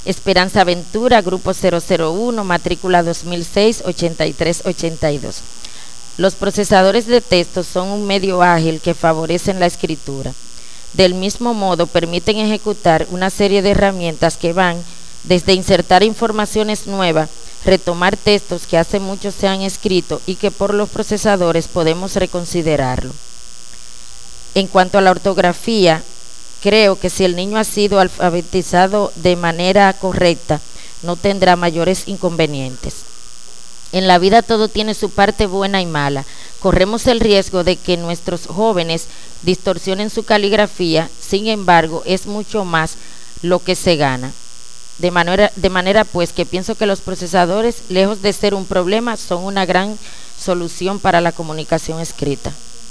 Esperanza Ventura, Grupo 001, matrícula 2006-8382. Los procesadores de texto son un medio ágil que favorecen la escritura. Del mismo modo, permiten ejecutar una serie de herramientas que van desde insertar informaciones nuevas, retomar textos que hace mucho se han escrito y que por los procesadores podemos reconsiderarlo. En cuanto a la ortografía, creo que si el niño ha sido alfabetizado de manera correcta, no tendrá mayores inconvenientes. En la vida todo tiene su parte buena y mala. Corremos el riesgo de que nuestros jóvenes distorsionen su caligrafía, sin embargo, es mucho más lo que se gana. De manera pues que pienso que los procesadores, lejos de ser un problema, son una gran solución para la comunicación escrita.